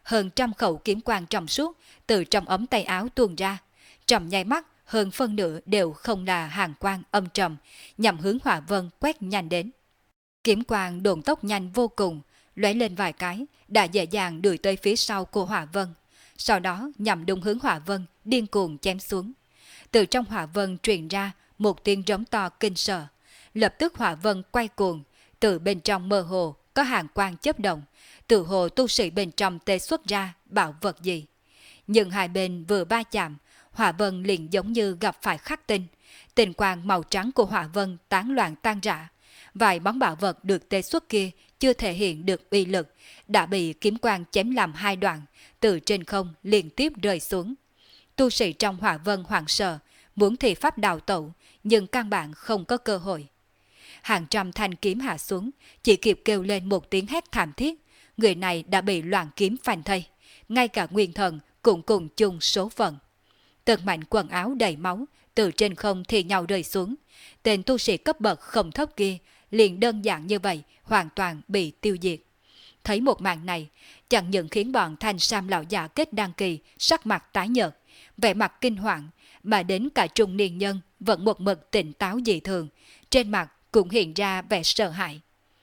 A: hơn trăm khẩu kiếm quang trong suốt từ trong ống tay áo tuôn ra. Trong nháy mắt, hơn phân nửa đều không là hàng quang âm trầm, nhằm hướng Hỏa Vân quét nhanh đến. Kiếm quang độn tốc nhanh vô cùng, lóe lên vài cái, đã dễ dàng đuổi tới phía sau của Hỏa Vân. Sau đó nhằm đúng hướng Hỏa Vân, điên cuồng chém xuống. Từ trong Hỏa Vân truyền ra một tiếng rống to kinh sợ. Lập tức Hỏa Vân quay cuồng, từ bên trong mơ hồ có hàng quang chớp động, từ hồ tu sĩ bên trong tê xuất ra bảo vật gì. Nhưng hai bên vừa va chạm, Hỏa Vân liền giống như gặp phải khắc tinh. Tình quang màu trắng của Hỏa Vân tán loạn tan rã. Vài món bảo vật được tê xuất kia chưa thể hiện được uy lực, đã bị kiếm quang chém làm hai đoạn, từ trên không liên tiếp rơi xuống. Tu sĩ trong Hỏa Vân hoảng sợ, muốn thi pháp đào tẩu, nhưng căn bản không có cơ hội. Hàng trăm thanh kiếm hạ xuống, chỉ kịp kêu lên một tiếng hét thảm thiết, người này đã bị loạn kiếm phanh thây, ngay cả nguyên thần cũng cùng chung số phận. Từng mảnh quần áo đầy máu từ trên không thì nhau rơi xuống, tên tu sĩ cấp bậc không thấp kia liền đơn giản như vậy hoàn toàn bị tiêu diệt. Thấy một màn này, chẳng những khiến bọn Thanh Sam lão già kết đăng kỳ sắc mặt tái nhợt, vẻ mặt kinh hoàng, mà đến cả trung niên nhân vẫn một mực tỉnh táo dị thường, trên mặt cũng hiện ra vẻ sợ hãi.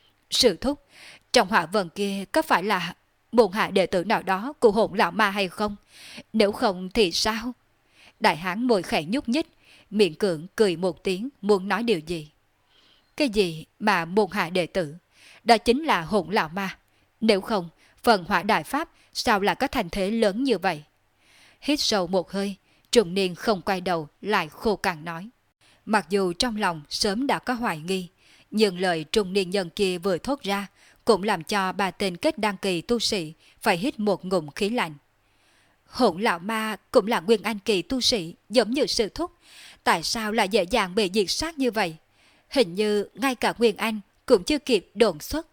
A: Sư thúc, trong Hỏa Vân kia có phải là môn hạ đệ tử nào đó của Hỗn Lão Ma hay không? Nếu không thì sao? Đại hán môi khẽ nhúc nhích, miệng cưỡng cười một tiếng muốn nói điều gì. Cái gì mà môn hạ đệ tử? Đó chính là Hỗn Lão Ma. Nếu không, phần Hỏa Đại Pháp sao lại có thành thế lớn như vậy? Hít sâu một hơi, trung niên không quay đầu lại khô cằn nói. Mặc dù trong lòng sớm đã có hoài nghi, nhưng lời trung niên nhân kia vừa thốt ra cũng làm cho ba tên kết đăng kỳ tu sĩ phải hít một ngụm khí lạnh. Hỗn Lão Ma cũng là nguyên anh kỳ tu sĩ giống như sư thúc, tại sao lại dễ dàng bị diệt sát như vậy? Hình như ngay cả nguyên anh cũng chưa kịp đồn xuất.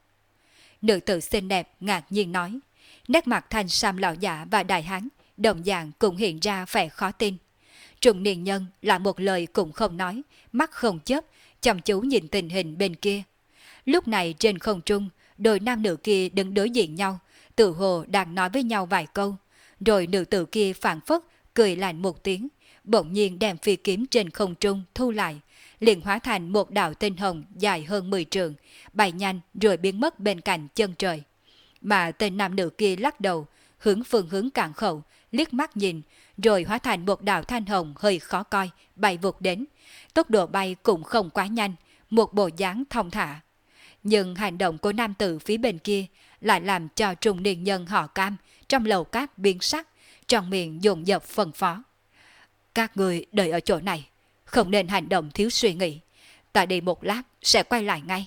A: Nữ tử xinh đẹp ngạc nhiên nói, nét mặt Thanh Sam lão giả và đại hán đồng dạng cũng hiện ra vẻ khó tin. Trung niên nhân là một lời cũng không nói, mắt không chớp, chăm chú nhìn tình hình bên kia. Lúc này trên không trung, đôi nam nữ kia đứng đối diện nhau, tự hồ đang nói với nhau vài câu, rồi nữ tử kia phản phất cười lạnh một tiếng, bỗng nhiên đem phi kiếm trên không trung thu lại, liền hóa thành một đạo tinh hồng dài hơn 10 trượng, bay nhanh rồi biến mất bên cạnh chân trời. Mà tên nam nữ kia lắc đầu, hướng phương hướng cạn khẩu, liếc mắt nhìn, rồi hóa thành một đạo thanh hồng hơi khó coi, bay vụt đến. Tốc độ bay cũng không quá nhanh, một bộ dáng thong thả. Nhưng hành động của nam tử phía bên kia lại làm cho trung niên nhân họ Cam trong lầu cát biến sắc, trong miệng dồn dập phân phó. Các người đợi ở chỗ này, không nên hành động thiếu suy nghĩ. Ta đi một lát sẽ quay lại ngay.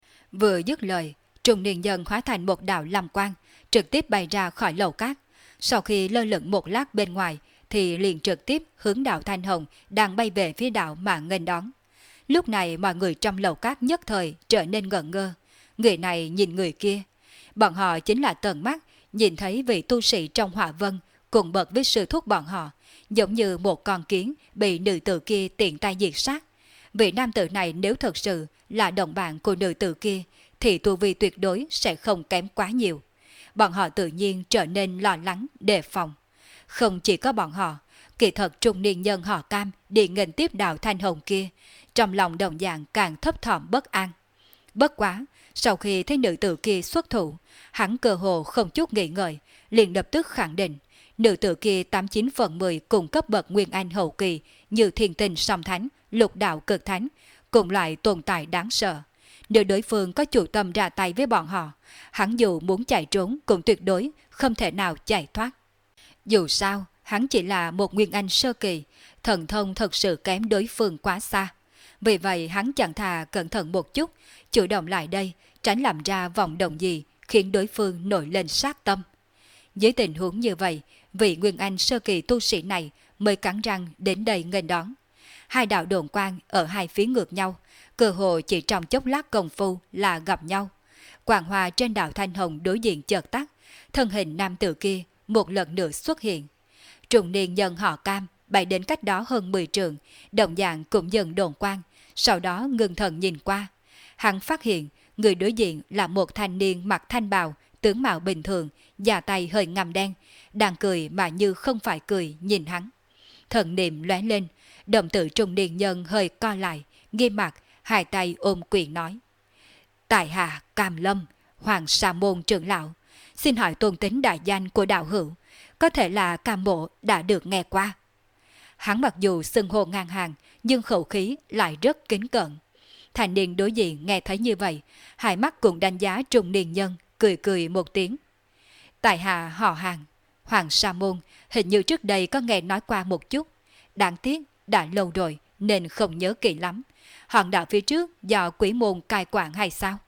A: Vừa dứt lời, trung niên nhân hóa thành một đạo lâm quang, trực tiếp bay ra khỏi lầu cát. Sau khi lơ lửng một lát bên ngoài, thì liền trực tiếp hướng đạo Thanh Hồng đang bay về phía đạo mà nghênh đón. Lúc này mọi người trong lầu cát nhất thời trở nên ngẩn ngơ. Người này nhìn người kia. Bọn họ chính là tận mắt nhìn thấy vị tu sĩ trong Hỏa Vân cùng bậc với sư thúc bọn họ, giống như một con kiến bị nữ tử kia tiện tay diệt sát. Vị nam tử này nếu thật sự là đồng bạn của nữ tử kia, thì tu vi tuyệt đối sẽ không kém quá nhiều. Bọn họ tự nhiên trở nên lo lắng, đề phòng. Không chỉ có bọn họ, kỳ thật trung niên nhân họ Cam đi nghênh tiếp đạo Thanh Hồng kia, trong lòng đồng dạng càng thấp thỏm bất an. Bất quá, sau khi thấy nữ tử kia xuất thủ, hắn cơ hồ không chút nghĩ ngợi, liền lập tức khẳng định, nữ tử kia 89/10 cùng cấp bậc nguyên anh hậu kỳ như thiên tinh song thánh, lục đạo cực thánh, cùng loại tồn tại đáng sợ. Nếu đối phương có chủ tâm ra tay với bọn họ, hắn dù muốn chạy trốn cũng tuyệt đối không thể nào chạy thoát. Dù sao, hắn chỉ là một nguyên anh sơ kỳ, thần thông thật sự kém đối phương quá xa. Vì vậy hắn chẳng thà cẩn thận một chút, chủ động lại đây, tránh làm ra vọng động gì, khiến đối phương nổi lên sát tâm. Dưới tình huống như vậy, vị nguyên anh sơ kỳ tu sĩ này mới cắn răng đến đây nghênh đón. Hai đạo đồn quang ở hai phía ngược nhau, cơ hồ chỉ trong chốc lát công phu là gặp nhau. Quang hoa trên đạo Thanh Hồng đối diện chợt tắt, thân hình nam tử kia một lần nữa xuất hiện. Trung niên nhân họ Cam bay đến cách đó hơn 10 trượng, đồng dạng cũng dần đồn quang, sau đó ngưng thần nhìn qua. Hắn phát hiện người đối diện là một thanh niên mặc thanh bào, tướng mạo bình thường, da tay hơi ngăm đen, đang cười mà như không phải cười nhìn hắn. Thần niệm lóe lên, đồng tử trung niên nhân hơi co lại, nghiêm mặt, hai tay ôm quyền nói. Tại hạ Cam Lâm, Hoàng Sa Môn trưởng lão, xin hỏi tôn tính đại danh của đạo hữu, có thể là Cam Mộ đã được nghe qua. Hắn mặc dù xưng hô ngang hàng, nhưng khẩu khí lại rất kính cẩn. Thành niên đối diện nghe thấy như vậy, hai mắt cũng đánh giá trung niên nhân, cười cười một tiếng. Tại hạ họ Hàng, Hoàng Sa Môn, hình như trước đây có nghe nói qua một chút. Đáng tiếc, đã lâu rồi nên không nhớ kỹ lắm. Hòn đảo phía trước do Quý môn cai quản hay sao?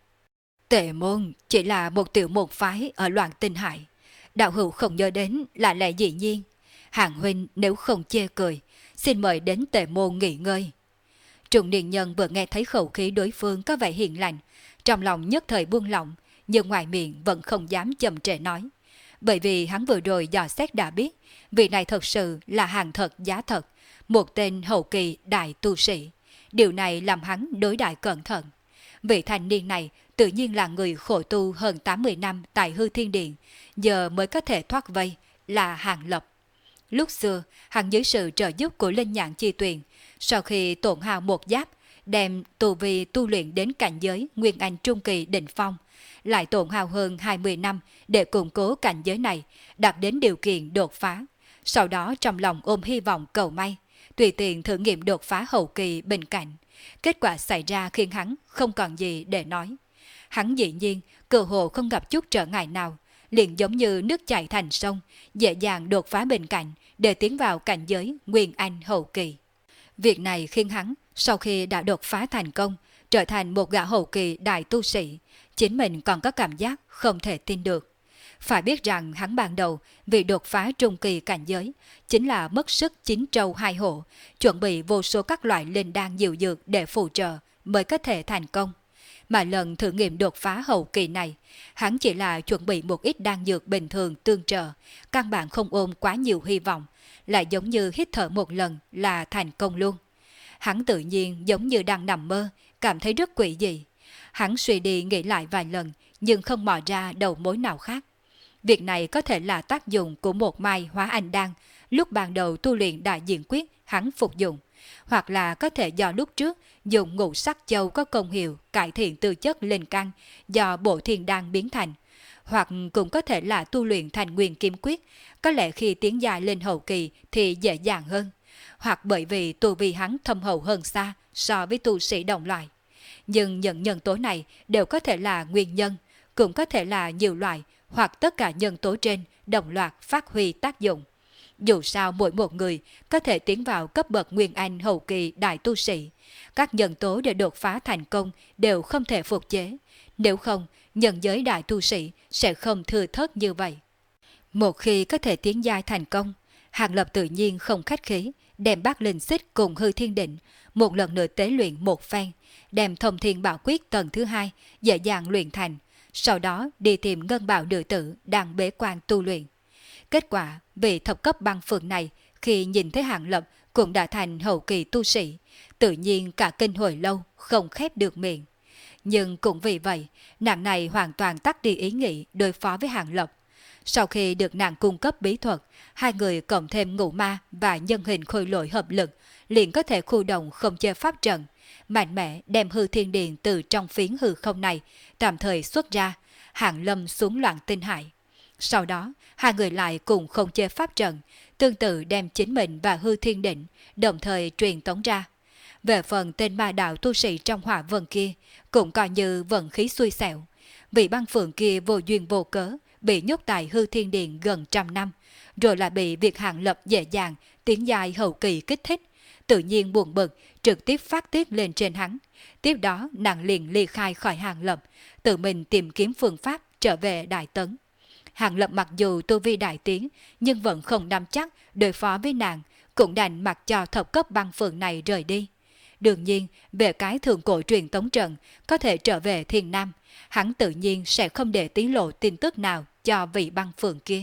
A: Tề môn chỉ là một tiểu môn phái ở Loạn Tinh Hải. Đạo hữu không nhớ đến là lẽ dĩ nhiên. Hàng huynh nếu không chê cười, xin mời đến Tề môn nghỉ ngơi. Trung niên nhân vừa nghe thấy khẩu khí đối phương có vẻ hiền lành, trong lòng nhất thời buông lỏng, nhưng ngoài miệng vẫn không dám chậm trễ nói. Bởi vì hắn vừa rồi dò xét đã biết, vị này thật sự là hàng thật giá thật, một tên hậu kỳ đại tu sĩ. Điều này làm hắn đối đại cẩn thận. Vị thanh niên này tự nhiên là người khổ tu hơn 80 năm tại Hư Thiên Điện, giờ mới có thể thoát vây, là Hàng Lập. Lúc xưa, hắn dưới sự trợ giúp của Linh Nhãn Chi Tuyền, sau khi tổn hao một giáp, đem tu vi tu luyện đến cảnh giới Nguyên Anh Trung Kỳ đỉnh phong, lại tổn hao hơn 20 năm để củng cố cảnh giới này, đạt đến điều kiện đột phá. Sau đó trong lòng ôm hy vọng cầu may, tùy tiện thử nghiệm đột phá hậu kỳ bình cảnh. Kết quả xảy ra khiến hắn không còn gì để nói. Hắn dĩ nhiên cơ hồ không gặp chút trở ngại nào, liền giống như nước chảy thành sông, dễ dàng đột phá bình cảnh để tiến vào cảnh giới Nguyên Anh hậu kỳ. Việc này khiến hắn sau khi đã đột phá thành công, trở thành một gã hậu kỳ đại tu sĩ, chính mình còn có cảm giác không thể tin được. Phải biết rằng hắn ban đầu vì đột phá trung kỳ cảnh giới chính là mất sức chín trâu hai hổ, chuẩn bị vô số các loại linh đan diệu dược để phù trợ mới có thể thành công. Mà lần thử nghiệm đột phá hậu kỳ này, hắn chỉ là chuẩn bị một ít đan dược bình thường tương trợ, căn bản không ôm quá nhiều hy vọng, lại giống như hít thở một lần là thành công luôn. Hắn tự nhiên giống như đang nằm mơ, cảm thấy rất quỷ dị. Hắn suy đi nghĩ lại vài lần, nhưng không mò ra đầu mối nào khác. Việc này có thể là tác dụng của một mai hóa anh đan, lúc ban đầu tu luyện đại diện quyết hắn phục dụng, hoặc là có thể do lúc trước dùng ngũ sắc châu có công hiệu cải thiện tư chất linh căn do bộ thiên đan biến thành, hoặc cũng có thể là tu luyện thành nguyên kim quyết, có lẽ khi tiến dài lên hậu kỳ thì dễ dàng hơn, hoặc bởi vì tu vi hắn thâm hậu hơn xa so với tu sĩ đồng loại. Nhưng những nhân tố này đều có thể là nguyên nhân, cũng có thể là nhiều loại, hoặc tất cả nhân tố trên đồng loạt phát huy tác dụng. Dù sao mỗi một người có thể tiến vào cấp bậc Nguyên Anh hậu kỳ đại tu sĩ, các nhân tố để đột phá thành công đều không thể phục chế, nếu không nhân giới đại tu sĩ sẽ không thừa thớt như vậy. Một khi có thể tiến giai thành công, Hàng Lập tự nhiên không khách khí, đem bát linh xích cùng Hư Thiên Định một lần nữa tế luyện một phen, đem Thông Thiên Bảo Quyết tầng thứ hai dễ dàng luyện thành, sau đó đi tìm Ngân Bảo nữ tử đang bế quan tu luyện. Kết quả, vị thập cấp băng phượng này khi nhìn thấy Hàng Lập cũng đã thành hậu kỳ tu sĩ, tự nhiên cả kinh hồi lâu không khép được miệng. Nhưng cũng vì vậy, nàng này hoàn toàn tắt đi ý nghĩ đối phó với Hàng Lập. Sau khi được nàng cung cấp bí thuật, hai người cộng thêm ngũ ma và nhân hình khôi lỗi hợp lực, liền có thể khu động không chế pháp trận, mạnh mẽ đem Hư Thiên Điện từ trong phiến hư không này tạm thời xuất ra, Hàng Lâm xuống Loạn Tinh Hải. Sau đó, hai người lại cùng không chế pháp trận, tương tự đem chính mình và Hư Thiên Định đồng thời truyền tống ra. Về phần tên ma đạo tu sĩ trong hỏa vân kia, cũng coi như vận khí xui xẻo. Vị băng phượng kia vô duyên vô cớ, bị nhốt tại Hư Thiên Điện gần 100 năm, rồi lại bị việc Hàng Lập dễ dàng tiến dài hậu kỳ kích thích, tự nhiên buồn bực, trực tiếp phát tiết lên trên hắn. Tiếp đó nàng liền ly khai khỏi Hàng Lập, tự mình tìm kiếm phương pháp trở về Đại Tấn. Hàng Lập mặc dù tu vi đại tiến, nhưng vẫn không nắm chắc đối phó với nàng, cũng đành mặc cho thập cấp băng phượng này rời đi. Đương nhiên, về cái thượng cổ truyền tống trận có thể trở về Thiên Nam, hắn tự nhiên sẽ không để tiết lộ tin tức nào cho vị băng phượng kia.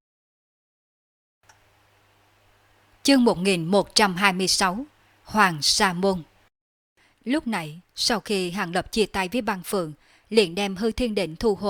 A: Chương 1126 Hoàng Sa Môn. Lúc này, sau khi Hàng Lập chia tay với băng phượng, liền đem Hư Thiên Định thu hồi,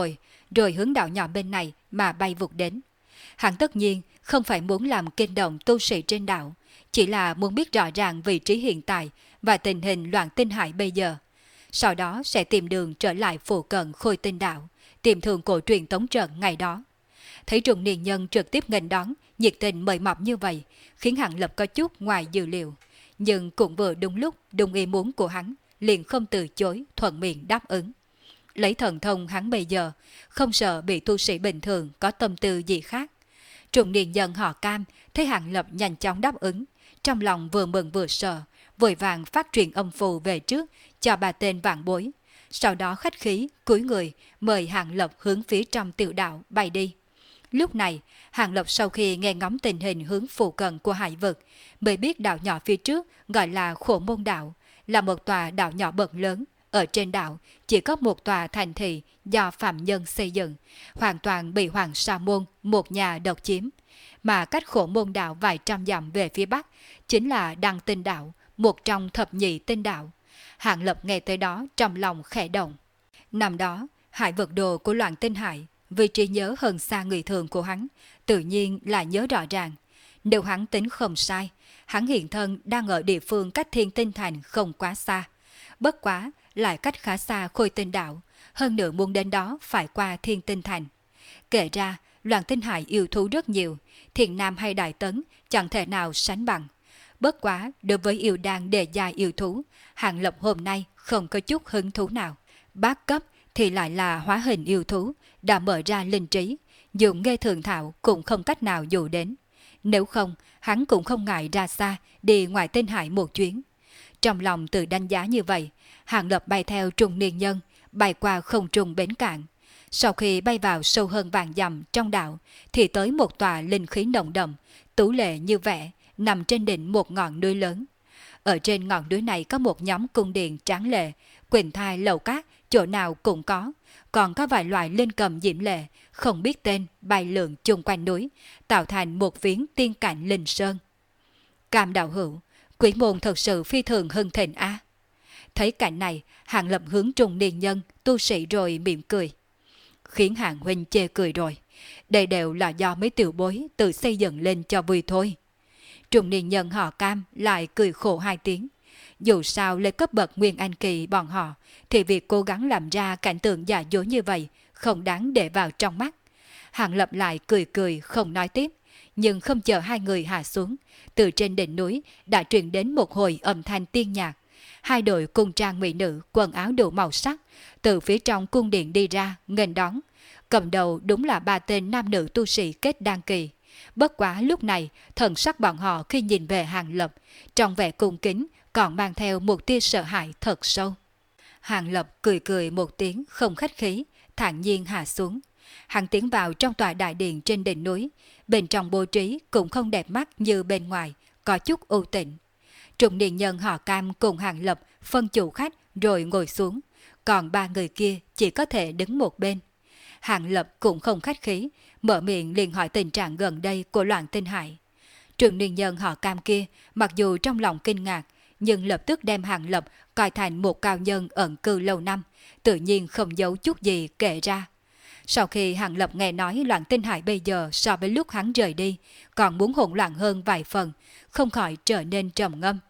A: rồi hướng đảo nhỏ bên này mà bay vụt đến. Hắn tất nhiên không phải muốn làm kinh động tu sĩ trên đảo, chỉ là muốn biết rõ ràng vị trí hiện tại và tình hình loạn tinh hải bây giờ. Sau đó sẽ tìm đường trở lại phụ cận Khôi Tinh đảo, tìm thường cổ truyền tống trận ngày đó. Thấy trung niên nhân trực tiếp nghênh đón, nhiệt tình mời mọc như vậy, khiến Hàng Lập có chút ngoài dự liệu. Nhưng cũng vừa đúng lúc đúng ý muốn của hắn, liền không từ chối, thuận miệng đáp ứng. Lấy thần thông hắn bây giờ, không sợ bị tu sĩ bình thường có tâm tư gì khác. Trung niên nhân họ Cam thấy Hàng Lập nhanh chóng đáp ứng, trong lòng vừa mừng vừa sợ, vội vàng phát truyền âm phù về trước cho ba tên vạn bối. Sau đó khách khí, cúi người, mời Hàng Lập hướng phía trong tiểu đạo bay đi. Lúc này, Hàng Lập sau khi nghe ngóng tình hình hướng phụ cận của hải vực, mới biết đảo nhỏ phía trước gọi là Khổ Môn đảo, là một tòa đảo nhỏ bậc lớn. Ở trên đảo chỉ có một tòa thành thị do phạm nhân xây dựng, hoàn toàn bị Hoàng Sa Môn một nhà độc chiếm. Mà cách Khổ Môn đảo vài trăm dặm về phía bắc chính là Đăng Tinh đảo, một trong thập nhị tinh đảo. Hàng Lập nghe tới đó trong lòng khẽ động. Năm đó, hải vực đồ của loạn tinh hải, vì trí nhớ hơn xa người thường của hắn, tự nhiên là nhớ rõ ràng. Nếu hắn tính không sai, hắn hiện thân đang ở địa phương cách Thiên Tinh Thành không quá xa. Bất quá, lại cách khá xa Khôi Tinh đảo, hơn nữa muốn đến đó phải qua Thiên Tinh Thành. Kể ra, loạn tinh hải yêu thú rất nhiều, Thiện Nam hay Đại Tấn chẳng thể nào sánh bằng. Bất quá, đối với yêu đan đề dài yêu thú, Hàng Lập hôm nay không có chút hứng thú nào. Bát cấp thì lại là hóa hình yêu thú, đã mở ra linh trí, dùng nghe thường thạo cũng không cách nào dụ đến. Nếu không, hắn cũng không ngại ra xa đi ngoài tinh hải một chuyến. Trong lòng tự đánh giá như vậy, Hàng Lập bay theo trung niên nhân, bay qua không trung bến cạn. Sau khi bay vào sâu hơn vạn dặm trong đảo, thì tới một tòa linh khí nồng đậm, tú lệ như vẽ, nằm trên đỉnh một ngọn núi lớn. Ở trên ngọn núi này có một nhóm cung điện tráng lệ, quỳnh thai lầu cát, chỗ nào cũng có. Còn có vài loại linh cầm diễm lệ, không biết tên, bay lượn chung quanh núi, tạo thành một phiến tiên cảnh linh sơn. Cam đạo hữu, quỷ môn thật sự phi thường hưng thịnh a. Thấy cảnh này, Hàng Lập hướng trung niên nhân, tu sĩ rồi mỉm cười. Khiến Hàng huynh chê cười rồi. Đây đều là do mấy tiểu bối tự xây dựng lên cho vui thôi. Trung niên nhân họ Cam lại cười khổ hai tiếng. Dù sao lên cấp bậc Nguyên Anh Kỳ bọn họ, thì việc cố gắng làm ra cảnh tượng giả dối như vậy không đáng để vào trong mắt. Hàng Lập lại cười cười không nói tiếp, nhưng không chờ hai người hạ xuống, từ trên đỉnh núi đã truyền đến một hồi âm thanh tiên nhạc. Hai đội cung trang mỹ nữ quần áo đủ màu sắc từ phía trong cung điện đi ra nghênh đón. Cầm đầu đúng là ba tên nam nữ tu sĩ kết đan kỳ. Bất quá lúc này thần sắc bọn họ khi nhìn về Hàng Lập, trong vẻ cung kính còn mang theo một tia sợ hãi thật sâu. Hàng Lập cười cười một tiếng không khách khí, thản nhiên hạ xuống. Hắn tiến vào trong tòa đại điện trên đỉnh núi, bên trong bố trí cũng không đẹp mắt như bên ngoài, có chút u tịnh. Trung niên nhân họ Cam cùng Hàng Lập phân chủ khách rồi ngồi xuống, còn ba người kia chỉ có thể đứng một bên. Hàng Lập cũng không khách khí, mở miệng liền hỏi tình trạng gần đây của loạn tinh hải. Trung niên nhân họ Cam kia mặc dù trong lòng kinh ngạc, nhưng lập tức đem Hàng Lập coi thành một cao nhân ẩn cư lâu năm, tự nhiên không giấu chút gì kể ra. Sau khi Hàng Lập nghe nói loạn tinh hải bây giờ so với lúc hắn rời đi, còn muốn hỗn loạn hơn vài phần, không khỏi trở nên trầm ngâm.